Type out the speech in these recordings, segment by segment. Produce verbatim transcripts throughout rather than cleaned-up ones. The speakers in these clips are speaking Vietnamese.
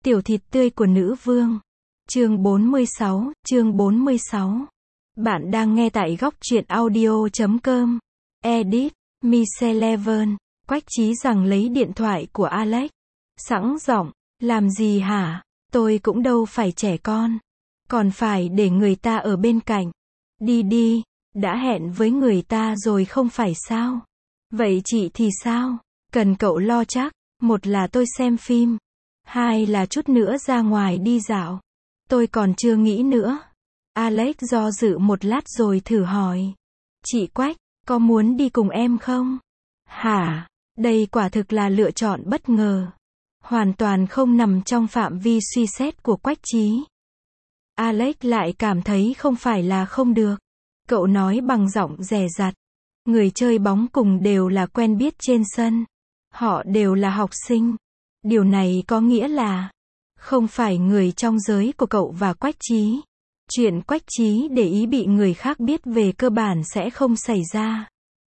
Tiểu thịt tươi của nữ vương. Chương bốn mươi sáu, chương bốn mươi sáu. Bạn đang nghe tại góc truyện audio chấm com. Edit, Micheleven. Quách Chí rằng lấy điện thoại của Alex. Sẵn giọng, làm gì hả? Tôi cũng đâu phải trẻ con. Còn phải để người ta ở bên cạnh. Đi đi, đã hẹn với người ta rồi không phải sao? Vậy chị thì sao? Cần cậu lo chắc. Một là tôi xem phim. Hai là chút nữa ra ngoài đi dạo. Tôi còn chưa nghĩ nữa. Alex do dự một lát rồi thử hỏi. Chị Quách, có muốn đi cùng em không? Hả? Đây quả thực là lựa chọn bất ngờ. Hoàn toàn không nằm trong phạm vi suy xét của Quách Chí. Alex lại cảm thấy không phải là không được. Cậu nói bằng giọng dè dặt. Người chơi bóng cùng đều là quen biết trên sân. Họ đều là học sinh. Điều này có nghĩa là không phải người trong giới của cậu và Quách Chí. Chuyện Quách Chí để ý bị người khác biết về cơ bản sẽ không xảy ra.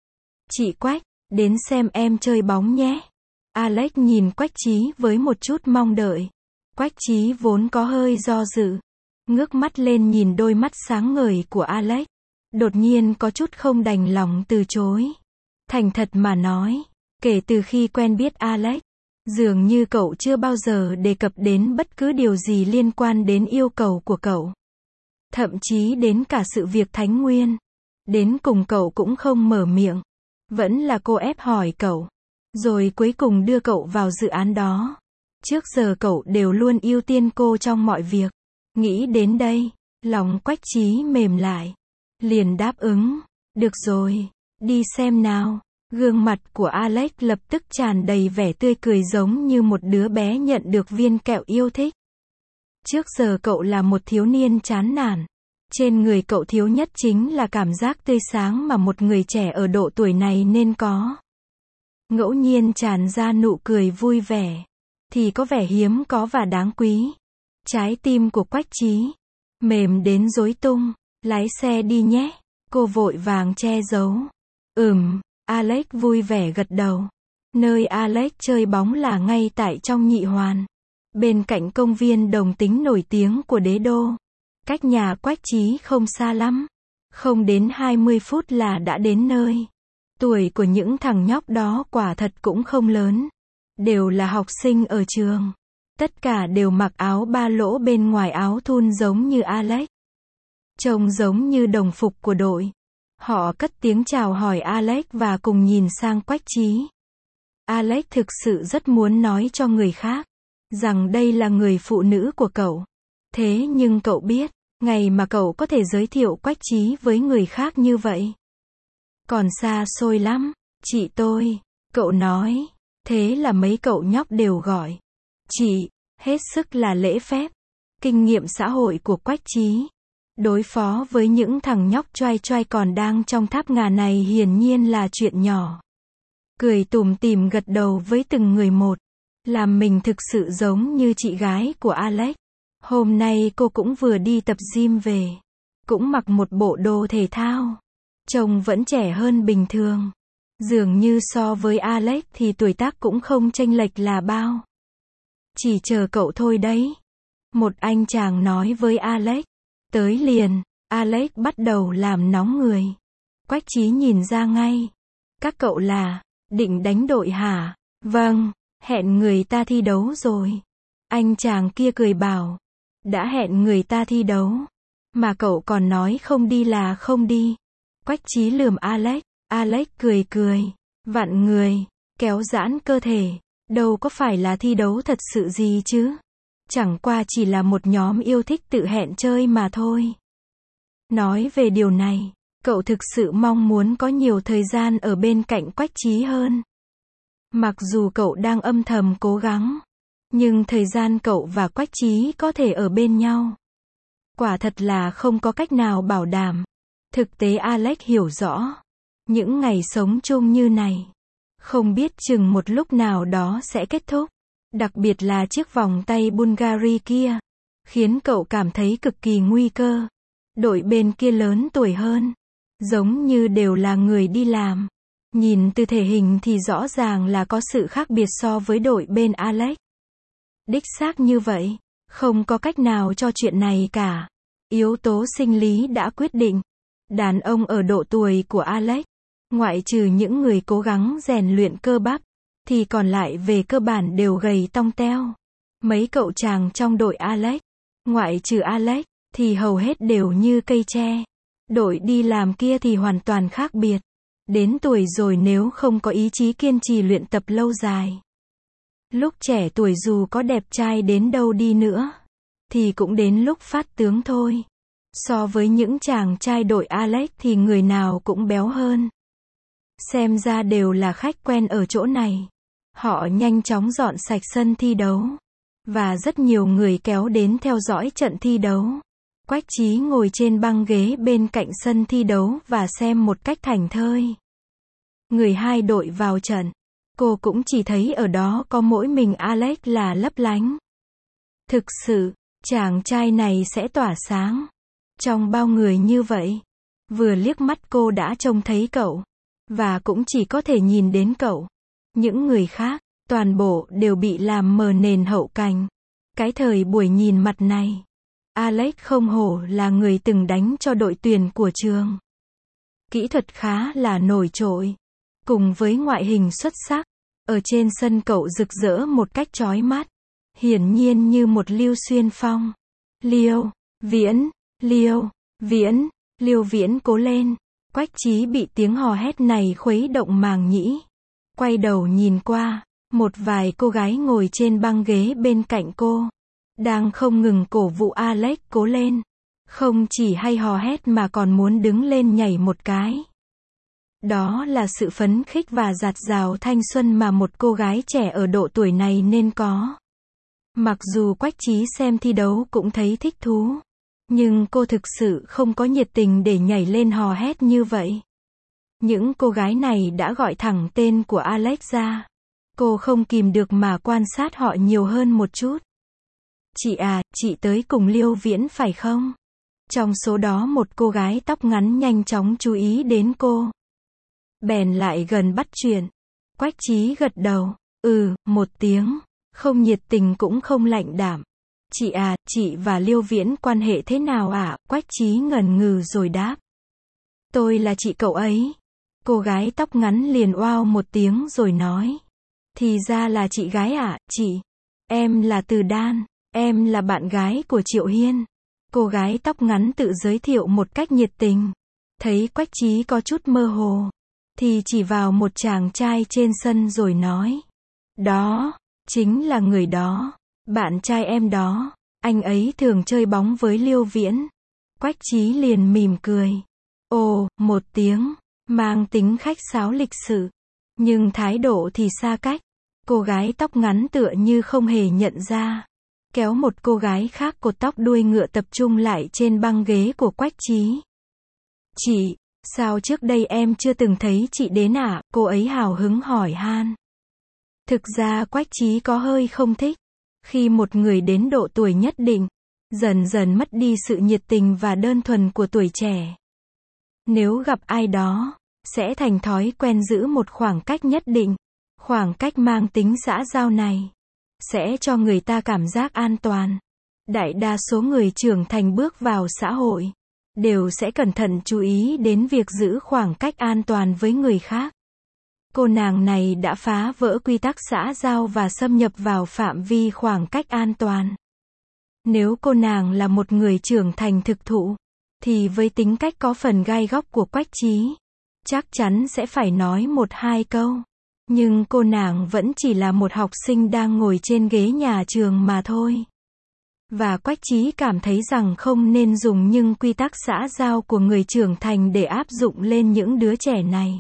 Chị Quách, đến xem em chơi bóng nhé. Alex nhìn Quách Chí với một chút mong đợi. Quách Chí vốn có hơi do dự. Ngước mắt lên nhìn đôi mắt sáng ngời của Alex. Đột nhiên có chút không đành lòng từ chối. Thành thật mà nói, kể từ khi quen biết Alex, dường như cậu chưa bao giờ đề cập đến bất cứ điều gì liên quan đến yêu cầu của cậu. Thậm chí đến cả sự việc Thánh Nguyên. Đến cùng cậu cũng không mở miệng. Vẫn là cô ép hỏi cậu. Rồi cuối cùng đưa cậu vào dự án đó. Trước giờ cậu đều luôn ưu tiên cô trong mọi việc. Nghĩ đến đây, lòng Quách Chí mềm lại. Liền đáp ứng. Được rồi, đi xem nào. Gương mặt của Alex lập tức tràn đầy vẻ tươi cười giống như một đứa bé nhận được viên kẹo yêu thích. Trước giờ cậu là một thiếu niên chán nản. Trên người cậu thiếu nhất chính là cảm giác tươi sáng mà một người trẻ ở độ tuổi này nên có. Ngẫu nhiên tràn ra nụ cười vui vẻ, thì có vẻ hiếm có và đáng quý. Trái tim của Quách Chí mềm đến rối tung. Lái xe đi nhé. Cô vội vàng che giấu. Ừm. Alex vui vẻ gật đầu. Nơi Alex chơi bóng là ngay tại trong Nhị Hoàn. Bên cạnh công viên đồng tính nổi tiếng của đế đô. Cách nhà Quách Chí không xa lắm. Không đến hai mươi phút là đã đến nơi. Tuổi của những thằng nhóc đó quả thật cũng không lớn. Đều là học sinh ở trường. Tất cả đều mặc áo ba lỗ bên ngoài áo thun giống như Alex. Trông giống như đồng phục của đội. Họ cất tiếng chào hỏi Alex và cùng nhìn sang Quách Chí. Alex thực sự rất muốn nói cho người khác rằng đây là người phụ nữ của cậu. Thế nhưng cậu biết, ngày mà cậu có thể giới thiệu Quách Chí với người khác như vậy còn xa xôi lắm. Chị tôi, cậu nói. Thế là mấy cậu nhóc đều gọi chị, hết sức là lễ phép. Kinh nghiệm xã hội của Quách Chí đối phó với những thằng nhóc choai choai còn đang trong tháp ngà này hiển nhiên là chuyện nhỏ. Cười tủm tỉm gật đầu với từng người một. Làm mình thực sự giống như chị gái của Alex. Hôm nay cô cũng vừa đi tập gym về. Cũng mặc một bộ đồ thể thao. Trông vẫn trẻ hơn bình thường. Dường như so với Alex thì tuổi tác cũng không chênh lệch là bao. Chỉ chờ cậu thôi đấy. Một anh chàng nói với Alex. Tới liền. Alex bắt đầu làm nóng người. Quách Chí nhìn ra ngay. Các cậu là định đánh đội hả? Vâng, hẹn người ta thi đấu rồi. Anh chàng kia cười bảo. Đã hẹn người ta thi đấu mà cậu còn nói không đi là không đi. Quách Chí lườm Alex. Alex cười cười, vặn người, kéo giãn cơ thể. Đâu có phải là thi đấu thật sự gì chứ. Chẳng qua chỉ là một nhóm yêu thích tự hẹn chơi mà thôi. Nói về điều này, cậu thực sự mong muốn có nhiều thời gian ở bên cạnh Quách Chí hơn. Mặc dù cậu đang âm thầm cố gắng, nhưng thời gian cậu và Quách Chí có thể ở bên nhau, quả thật là không có cách nào bảo đảm. Thực tế Alex hiểu rõ, những ngày sống chung như này, không biết chừng một lúc nào đó sẽ kết thúc. Đặc biệt là chiếc vòng tay Bulgari kia, khiến cậu cảm thấy cực kỳ nguy cơ. Đội bên kia lớn tuổi hơn, giống như đều là người đi làm. Nhìn từ thể hình thì rõ ràng là có sự khác biệt so với đội bên Alex. Đích xác như vậy. Không có cách nào cho chuyện này cả. Yếu tố sinh lý đã quyết định. Đàn ông ở độ tuổi của Alex, ngoại trừ những người cố gắng rèn luyện cơ bắp, thì còn lại về cơ bản đều gầy tong teo. Mấy cậu chàng trong đội Alex, ngoại trừ Alex, thì hầu hết đều như cây tre. Đội đi làm kia thì hoàn toàn khác biệt. Đến tuổi rồi nếu không có ý chí kiên trì luyện tập lâu dài. Lúc trẻ tuổi dù có đẹp trai đến đâu đi nữa, thì cũng đến lúc phát tướng thôi. So với những chàng trai đội Alex thì người nào cũng béo hơn. Xem ra đều là khách quen ở chỗ này. Họ nhanh chóng dọn sạch sân thi đấu. Và rất nhiều người kéo đến theo dõi trận thi đấu. Quách Chí ngồi trên băng ghế bên cạnh sân thi đấu và xem một cách thảnh thơi. Người hai đội vào trận. Cô cũng chỉ thấy ở đó có mỗi mình Alex là lấp lánh. Thực sự, chàng trai này sẽ tỏa sáng. Trong bao người như vậy, vừa liếc mắt cô đã trông thấy cậu. Và cũng chỉ có thể nhìn đến cậu. Những người khác, toàn bộ đều bị làm mờ nền hậu cảnh. Cái thời buổi nhìn mặt này, Alex không hổ là người từng đánh cho đội tuyển của trường. Kỹ thuật khá là nổi trội. Cùng với ngoại hình xuất sắc, ở trên sân cậu rực rỡ một cách chói mắt. Hiển nhiên như một Lưu Xuyên Phong. Liêu, Viễn, Liêu, Viễn, Liêu Viễn cố lên. Quách Chí bị tiếng hò hét này khuấy động màng nhĩ. Quay đầu nhìn qua, một vài cô gái ngồi trên băng ghế bên cạnh cô, đang không ngừng cổ vũ Alex cố lên. Không chỉ hay hò hét mà còn muốn đứng lên nhảy một cái. Đó là sự phấn khích và dạt dào thanh xuân mà một cô gái trẻ ở độ tuổi này nên có. Mặc dù Quách Chí xem thi đấu cũng thấy thích thú, nhưng cô thực sự không có nhiệt tình để nhảy lên hò hét như vậy. Những cô gái này đã gọi thẳng tên của Alex ra. Cô không kìm được mà quan sát họ nhiều hơn một chút. Chị à, chị tới cùng Liêu Viễn phải không? Trong số đó một cô gái tóc ngắn nhanh chóng chú ý đến cô. Bèn lại gần bắt chuyện. Quách Chí gật đầu. Ừ, một tiếng. Không nhiệt tình cũng không lạnh đạm. Chị à, chị và Liêu Viễn quan hệ thế nào ạ? À? Quách Chí ngần ngừ rồi đáp. Tôi là chị cậu ấy. Cô gái tóc ngắn liền oao một tiếng rồi nói. Thì ra là chị gái ạ, à? Chị. Em là Từ Đan. Em là bạn gái của Triệu Hiên. Cô gái tóc ngắn tự giới thiệu một cách nhiệt tình. Thấy Quách Chí có chút mơ hồ, thì chỉ vào một chàng trai trên sân rồi nói. Đó, chính là người đó. Bạn trai em đó. Anh ấy thường chơi bóng với Liêu Viễn. Quách Chí liền mỉm cười. Ồ, một tiếng, mang tính khách sáo lịch sự. Nhưng thái độ thì xa cách. Cô gái tóc ngắn tựa như không hề nhận ra. Kéo một cô gái khác cột tóc đuôi ngựa tập trung lại trên băng ghế của Quách Chí. Chị, sao trước đây em chưa từng thấy chị đến à? Cô ấy hào hứng hỏi han. Thực ra Quách Chí có hơi không thích. Khi một người đến độ tuổi nhất định, dần dần mất đi sự nhiệt tình và đơn thuần của tuổi trẻ. Nếu gặp ai đó, sẽ thành thói quen giữ một khoảng cách nhất định. Khoảng cách mang tính xã giao này sẽ cho người ta cảm giác an toàn. Đại đa số người trưởng thành bước vào xã hội đều sẽ cẩn thận chú ý đến việc giữ khoảng cách an toàn với người khác. Cô nàng này đã phá vỡ quy tắc xã giao và xâm nhập vào phạm vi khoảng cách an toàn. Nếu cô nàng là một người trưởng thành thực thụ, thì với tính cách có phần gai góc của Quách Chí, chắc chắn sẽ phải nói một hai câu. Nhưng cô nàng vẫn chỉ là một học sinh đang ngồi trên ghế nhà trường mà thôi. Và Quách Chí cảm thấy rằng không nên dùng những quy tắc xã giao của người trưởng thành để áp dụng lên những đứa trẻ này.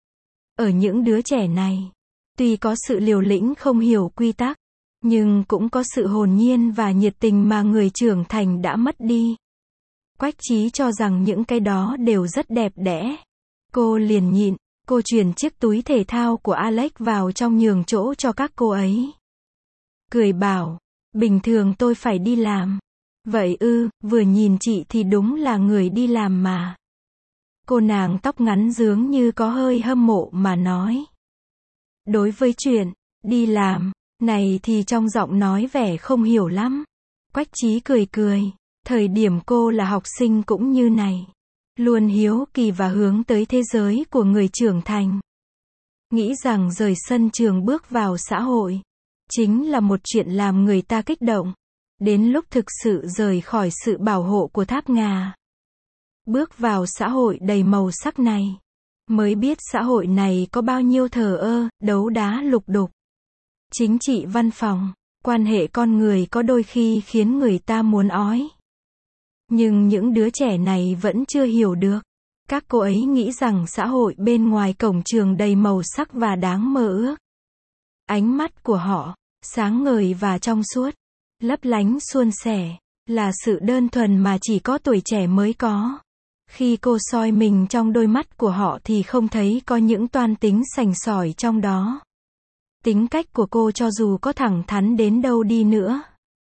Ở những đứa trẻ này, tuy có sự liều lĩnh không hiểu quy tắc, nhưng cũng có sự hồn nhiên và nhiệt tình mà người trưởng thành đã mất đi. Quách Chí cho rằng những cái đó đều rất đẹp đẽ. Cô liền nhịn, cô chuyển chiếc túi thể thao của Alex vào trong nhường chỗ cho các cô ấy. Cười bảo, bình thường tôi phải đi làm. Vậy ư, vừa nhìn chị thì đúng là người đi làm mà. Cô nàng tóc ngắn dường như có hơi hâm mộ mà nói. Đối với chuyện đi làm Này thì trong giọng nói vẻ không hiểu lắm. Quách Chí cười cười. Thời điểm cô là học sinh cũng như này. Luôn hiếu kỳ và hướng tới thế giới của người trưởng thành. Nghĩ rằng rời sân trường bước vào xã hội chính là một chuyện làm người ta kích động. Đến lúc thực sự rời khỏi sự bảo hộ của tháp ngà, bước vào xã hội đầy màu sắc này, mới biết xã hội này có bao nhiêu thờ ơ, đấu đá lục đục. Chính trị văn phòng, quan hệ con người có đôi khi khiến người ta muốn ói. Nhưng những đứa trẻ này vẫn chưa hiểu được. Các cô ấy nghĩ rằng xã hội bên ngoài cổng trường đầy màu sắc và đáng mơ ước. Ánh mắt của họ, sáng ngời và trong suốt, lấp lánh suôn sẻ, là sự đơn thuần mà chỉ có tuổi trẻ mới có. Khi cô soi mình trong đôi mắt của họ thì không thấy có những toan tính sành sỏi trong đó. Tính cách của cô cho dù có thẳng thắn đến đâu đi nữa,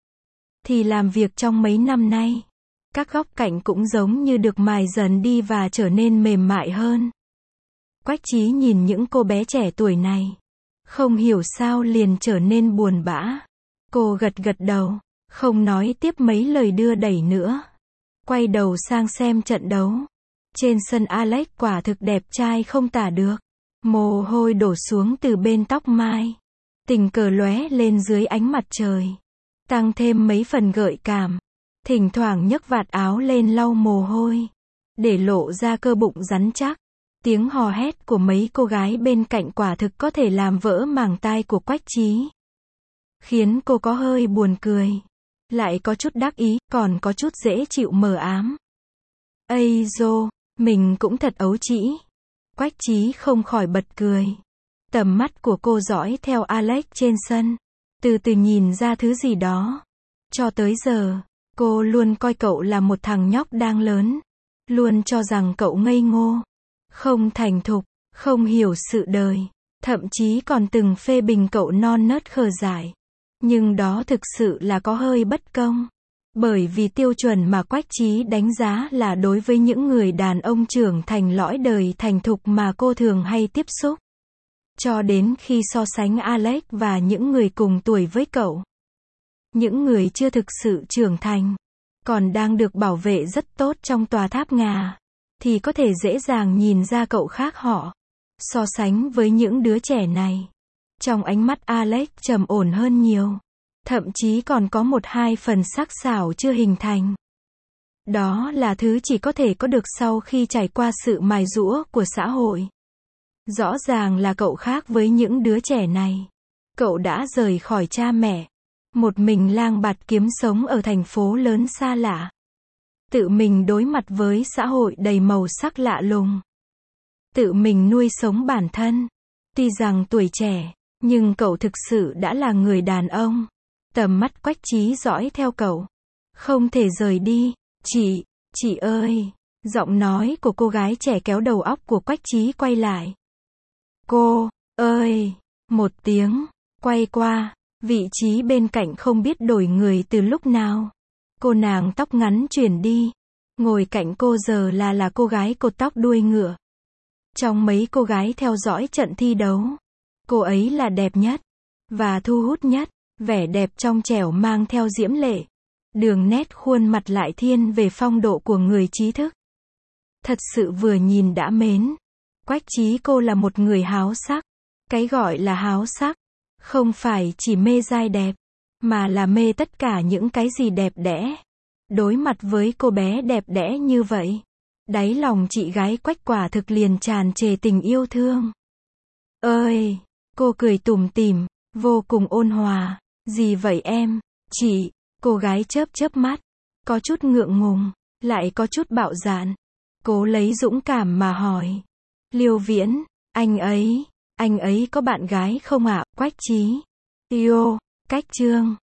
thì làm việc trong mấy năm nay, các góc cạnh cũng giống như được mài dần đi và trở nên mềm mại hơn. Quách Chí nhìn những cô bé trẻ tuổi này, không hiểu sao liền trở nên buồn bã. Cô gật gật đầu, không nói tiếp mấy lời đưa đẩy nữa. Quay đầu sang xem trận đấu. Trên sân Alex quả thực đẹp trai không tả được. Mồ hôi đổ xuống từ bên tóc mai. Tình cờ lóe lên dưới ánh mặt trời. Tăng thêm mấy phần gợi cảm. Thỉnh thoảng nhấc vạt áo lên lau mồ hôi, để lộ ra cơ bụng rắn chắc. Tiếng hò hét của mấy cô gái bên cạnh quả thực có thể làm vỡ màng tai của Quách Chí. Khiến cô có hơi buồn cười. Lại có chút đắc ý, còn có chút dễ chịu mờ ám. Ây dô, mình cũng thật ấu trĩ. Quách Chí không khỏi bật cười. Tầm mắt của cô dõi theo Alex trên sân. Từ từ nhìn ra thứ gì đó. Cho tới giờ, cô luôn coi cậu là một thằng nhóc đang lớn. Luôn cho rằng cậu ngây ngô, không thành thục, không hiểu sự đời. Thậm chí còn từng phê bình cậu non nớt khờ dại. Nhưng đó thực sự là có hơi bất công. Bởi vì tiêu chuẩn mà Quách Chí đánh giá là đối với những người đàn ông trưởng thành lõi đời thành thục mà cô thường hay tiếp xúc. Cho đến khi so sánh Alex và những người cùng tuổi với cậu. Những người chưa thực sự trưởng thành, còn đang được bảo vệ rất tốt trong tòa tháp ngà, thì có thể dễ dàng nhìn ra cậu khác họ. So sánh với những đứa trẻ này, trong ánh mắt Alex trầm ổn hơn nhiều. Thậm chí còn có một hai phần sắc sảo chưa hình thành. Đó là thứ chỉ có thể có được sau khi trải qua sự mài giũa của xã hội. Rõ ràng là cậu khác với những đứa trẻ này. Cậu đã rời khỏi cha mẹ, một mình lang bạt kiếm sống ở thành phố lớn xa lạ. Tự mình đối mặt với xã hội đầy màu sắc lạ lùng. Tự mình nuôi sống bản thân. Tuy rằng tuổi trẻ, nhưng cậu thực sự đã là người đàn ông. Tầm mắt Quách Chí dõi theo cậu. Không thể rời đi. Chị, chị ơi. Giọng nói của cô gái trẻ kéo đầu óc của Quách Chí quay lại. Cô, ơi. Một tiếng. Quay qua. Vị trí bên cạnh không biết đổi người từ lúc nào. Cô nàng tóc ngắn chuyển đi. Ngồi cạnh cô giờ là là cô gái cột tóc đuôi ngựa. Trong mấy cô gái theo dõi trận thi đấu, cô ấy là đẹp nhất. Và thu hút nhất. Vẻ đẹp trong trẻo mang theo diễm lệ. Đường nét khuôn mặt lại thiên về phong độ của người trí thức. Thật sự vừa nhìn đã mến. Quách Chí cô là một người háo sắc. Cái gọi là háo sắc, không phải chỉ mê giai đẹp, mà là mê tất cả những cái gì đẹp đẽ. Đối mặt với cô bé đẹp đẽ như vậy, đáy lòng chị gái Quách quả thực liền tràn trề tình yêu thương. Ơi, cô cười tủm tỉm, vô cùng ôn hòa. Gì vậy em? Chị, cô gái chớp chớp mắt, có chút ngượng ngùng, lại có chút bạo dạn. Cố lấy dũng cảm mà hỏi. Liêu Viễn, anh ấy, anh ấy có bạn gái không ạ? Quách Chí. Yêu, Cách Trương.